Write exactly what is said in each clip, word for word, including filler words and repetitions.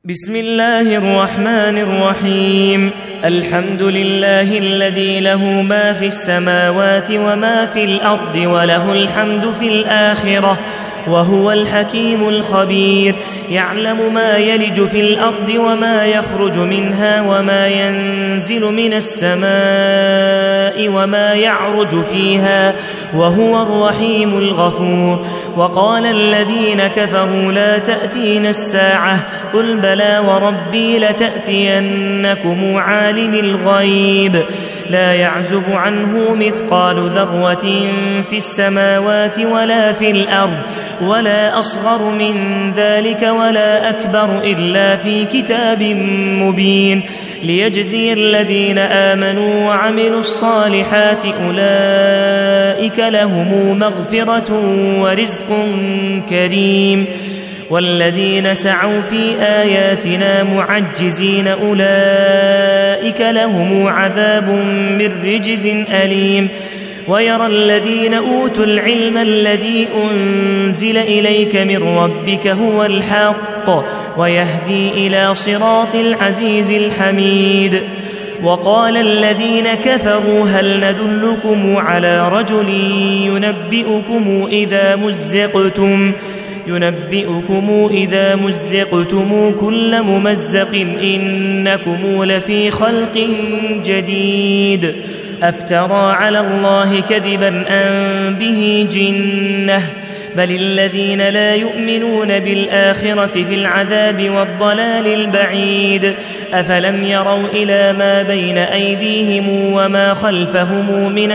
بسم الله الرحمن الرحيم. الحمد لله الذي له ما في السماوات وما في الأرض وله الحمد في الآخرة وهو الحكيم الخبير. يعلم ما يلج في الأرض وما يخرج منها وما ينزل من السماء وما يعرج فيها وهو الرحيم الغفور. وقال الذين كفروا لا تأتينا الساعة قل بلى وربي لتأتينكم عالم الغيب لا يعزب عنه مثقال ذرة في السماوات ولا في الأرض ولا أصغر من ذلك ولا أكبر إلا في كتاب مبين ليجزي الذين آمنوا وعملوا الصالحات أولئك لهم مغفرة ورزق كريم. والذين سعوا في آياتنا معجزين أولئك لهم عذاب من رجز أليم. ويرى الذين أوتوا العلم الذي أنزل إليك من ربك هو الحق ويهدي إلى صراط العزيز الحميد. وقال الذين كفروا هل ندلكم على رجل ينبئكم إذا مزقتم ينبئكم إذا مزقتم كل ممزق إنكم لفي خلق جديد أفترى على الله كذبا أم به جنة بل الذين لا يؤمنون بالآخرة في العذاب والضلال البعيد. أفلم يروا إلى ما بين أيديهم وما خلفهم من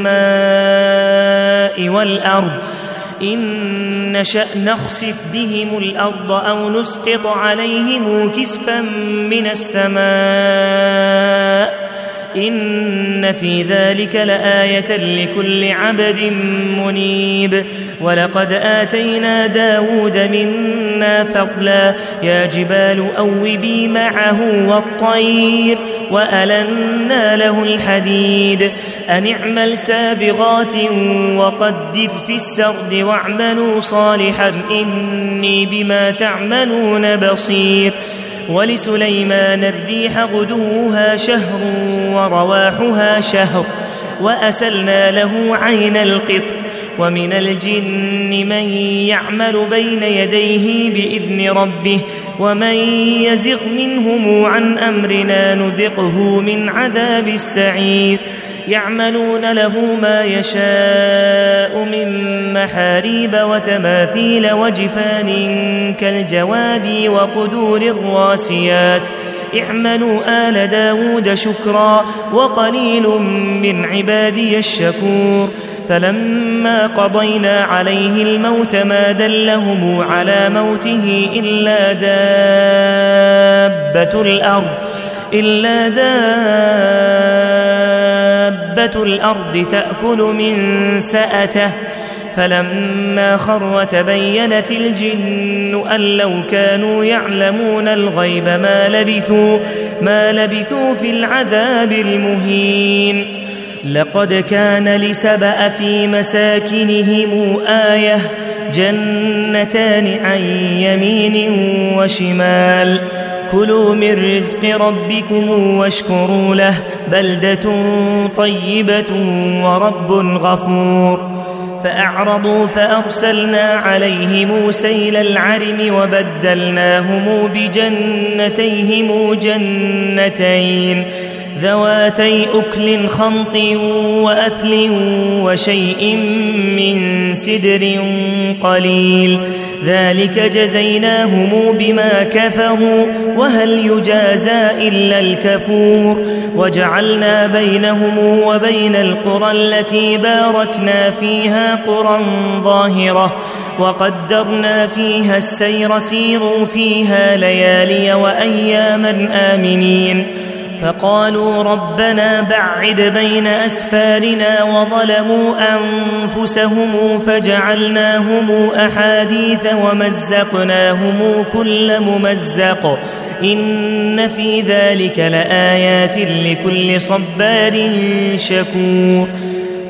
السماء والأرض إن نشأ نخسف بهم الأرض أو نسقط عليهم كسفا من السماء إن في ذلك لآية لكل عبد منيب. ولقد آتينا داود منا فضلا يا جبال أوبي معه والطير وألنا له الحديد أن اعمل سابغات وقدر في السرد واعملوا صالحا إني بما تعملون بصير. ولسليمان الريح غدوها شهر ورواحها شهر وأسلنا له عين القطر ومن الجن من يعمل بين يديه بإذن ربه ومن يزغ منهم عن أمرنا نذقه من عذاب السعير. يعملون له ما يشاء من محاريب وتماثيل وجفان كالجواب وقدور الراسيات اعملوا آل داود شكرا وقليل من عبادي الشكور. فلما قضينا عليه الموت ما دلهم على موته إلا دابة الأرض إلا دابة الأرض تأكل من سأته فلما خر تبينت الجن أن لو كانوا يعلمون الغيب ما لبثوا ما لبثوا في العذاب المهين. لقد كان لسبأ في مساكنهم آية جنتان عن يمين وشمال كلوا من رزق ربكم واشكروا له بلدة طيبة ورب غفور. فأعرضوا فأرسلنا عليهم سيل العرم وبدلناهم بجنتيهم جنتين ذواتي أكل خمط وأثل وشيء من سدر قليل ذلك جزيناهم بما كفروا وهل يجازى إلا الكفور. وجعلنا بينهم وبين القرى التي باركنا فيها قرى ظاهرة وقدرنا فيها السير سيروا فيها ليالي وأياما آمنين. فقالوا ربنا بعد بين أسفارنا وظلموا أنفسهم فجعلناهم أحاديث ومزقناهم كل ممزق إن في ذلك لآيات لكل صبار شكور.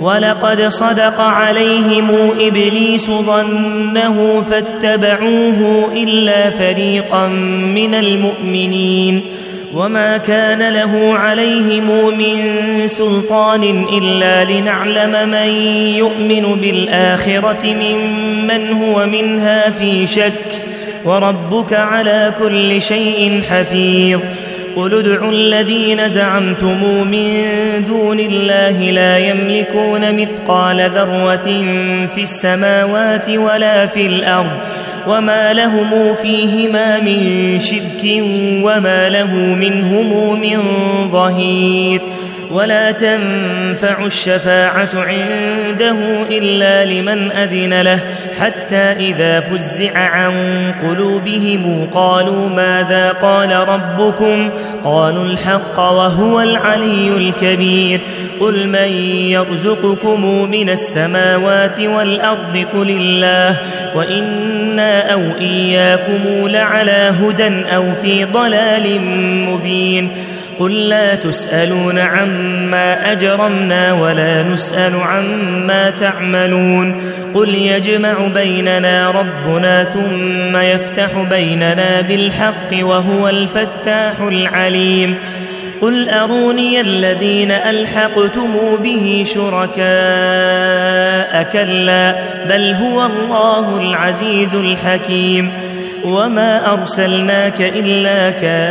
ولقد صدق عليهم إبليس ظنه فاتبعوه إلا فريقا من المؤمنين وما كان له عليهم من سلطان إلا لنعلم من يؤمن بالآخرة ممن هو منها في شك وربك على كل شيء حفيظ قل ادعوا الذين زعمتم من دون الله لا يملكون مثقال ذرة في السماوات ولا في الأرض وما لهم فيهما من شرك وما له منهم من ظهير ولا تنفع الشفاعة عنده إلا لمن أذن له حتى إذا فزع عن قلوبهم قالوا ماذا قال ربكم قالوا الحق وهو العلي الكبير قل من يرزقكم من السماوات والأرض قل الله وإنا أو إياكم لعلى هدى أو في ضلال مبين قل لا تسألون عما أجرمنا ولا نسأل عما تعملون قل يجمع بيننا ربنا ثم يفتح بيننا بالحق وهو الفتاح العليم قل أروني الذين ألحقتم به شركاء كلا بل هو الله العزيز الحكيم وما أرسلناك إلا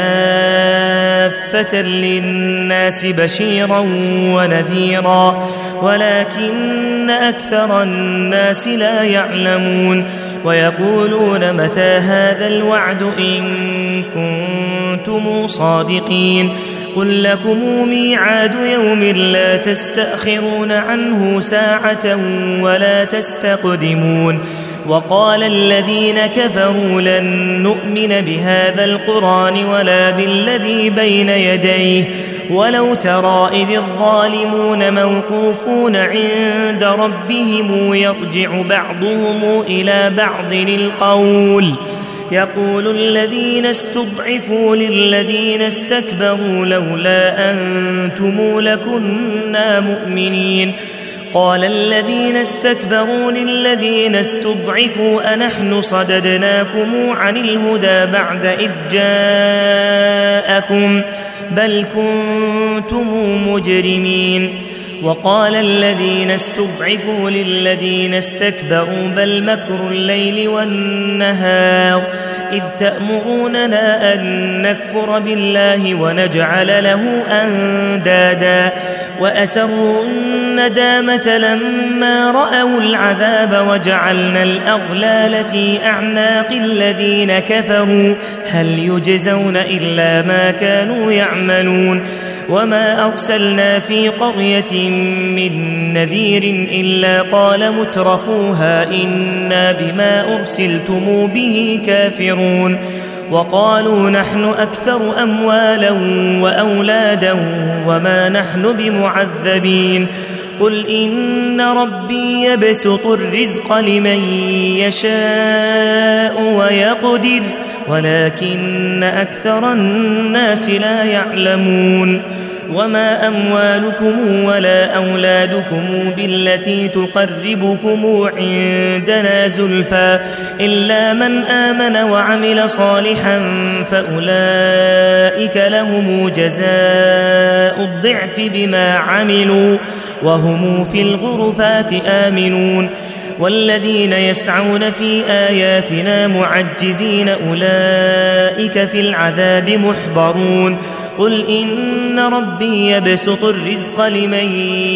كافة للناس بشيرا ونذيرا ولكن أكثر الناس لا يعلمون ويقولون متى هذا الوعد إن كنتم صادقين قل لكم ميعاد يوم لا تستأخرون عنه ساعة ولا تستقدمون وقال الذين كفروا لن نؤمن بهذا القرآن ولا بالذي بين يديه ولو ترى إذ الظالمون موقوفون عند ربهم يرجع بعضهم إلى بعض القول يقول الذين استضعفوا للذين استكبروا لولا أنتم لكنا مؤمنين قال الذين استكبروا للذين استضعفوا أنحن صددناكم عن الهدى بعد إذ جاءكم بل كنتم مجرمين وقال الذين استضعفوا للذين استكبروا بل مكر الليل والنهار إذ تأمروننا أن نكفر بالله ونجعل له أندادا وأسروا الندامة لما رأوا العذاب وجعلنا الأغلال في أعناق الذين كفروا هل يجزون إلا ما كانوا يعملون وما أرسلنا في قرية من نذير إلا قال مترفوها إنا بما أرسلتم به كافرون وقالوا نحن أكثر أموالا وأولادا وما نحن بمعذبين قل إن ربي يبسط الرزق لمن يشاء ويقدر ولكن أكثر الناس لا يعلمون وما أموالكم ولا أولادكم بالتي تقربكم عندنا زلفى إلا من آمن وعمل صالحا فأولئك لهم جزاء الضعف بما عملوا وهم في الغرفات آمنون والذين يسعون في آياتنا معجزين أولئك في العذاب محضرون قل إن ربي يبسط الرزق لمن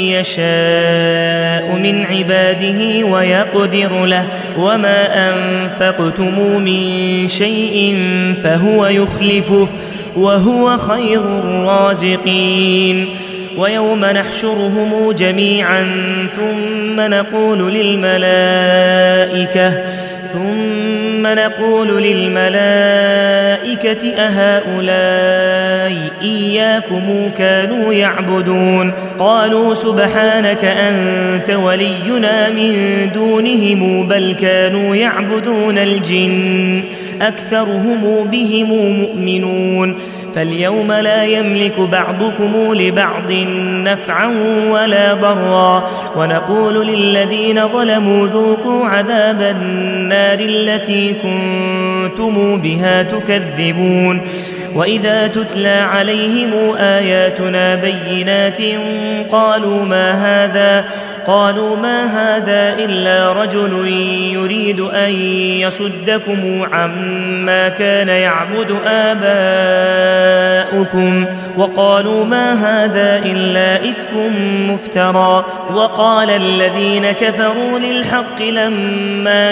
يشاء من عباده ويقدر له وما أنفقتم من شيء فهو يخلفه وهو خير الرازقين ويوم نحشرهم جميعا ثم نقول للملائكة ثم نقول للملائكة أهؤلاء إياكم كانوا يعبدون قالوا سبحانك أنت ولينا من دونهم بل كانوا يعبدون الجن أكثرهم بهم مؤمنون فاليوم لا يملك بعضكم لبعض نفعا ولا ضرا ونقول للذين ظلموا ذوقوا عذاب النار التي كنتم بها تكذبون وإذا تتلى عليهم آياتنا بينات قالوا ما هذا قالوا ما هذا إلا رجل يريد أن يصدكم عما كان يعبد آباؤكم وقالوا ما هذا إلا إفك مفترى وقال الذين كفروا للحق لما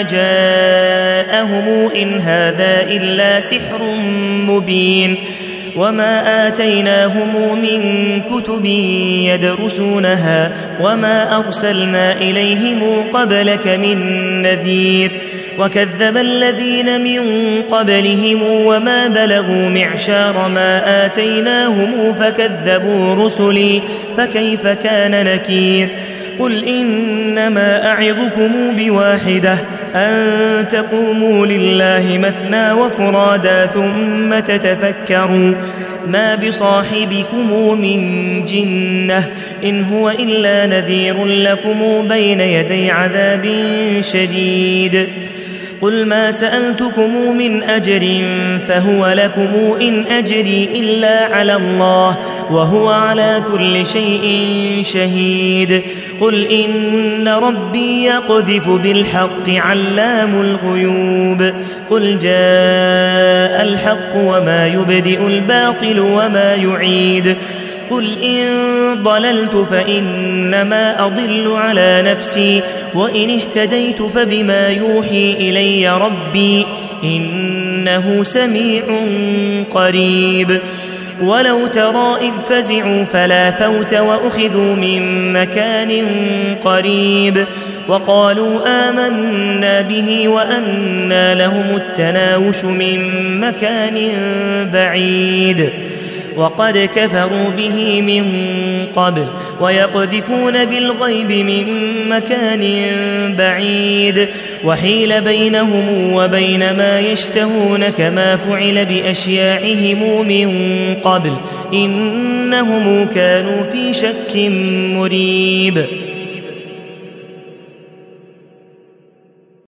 جاءهم إن هذا إلا سحر مبين وما آتيناهم من كتب يدرسونها وما أرسلنا إليهم قبلك من نذير وكذب الذين من قبلهم وما بلغوا معشار ما آتيناهم فكذبوا رسلي فكيف كان نكير قل إنما أعظكم بواحدة أن تقوموا لله مثنى وفرادا ثم تتفكروا ما بصاحبكم من جنة إن هو إلا نذير لكم بين يدي عذاب شديد قل ما سألتكم من أجر فهو لكم إن أجري إلا على الله وهو على كل شيء شهيد قل إن ربي يقذف بالحق علام الغيوب قل جاء الحق وما يبدئ الباطل وما يعيد قل إن ضللت فإنما أضل على نفسي وإن اهتديت فبما يوحي إلي ربي إنه سميع قريب ولو ترى إذ فزعوا فلا فوت وأخذوا من مكان قريب وقالوا آمنا به وأنى لهم التناوش من مكان بعيد وقد كفروا به من قبل ويقذفون بالغيب من مكان بعيد وحيل بينهم وبين ما يشتهون كما فعل بأشياعهم من قبل إنهم كانوا في شك مريب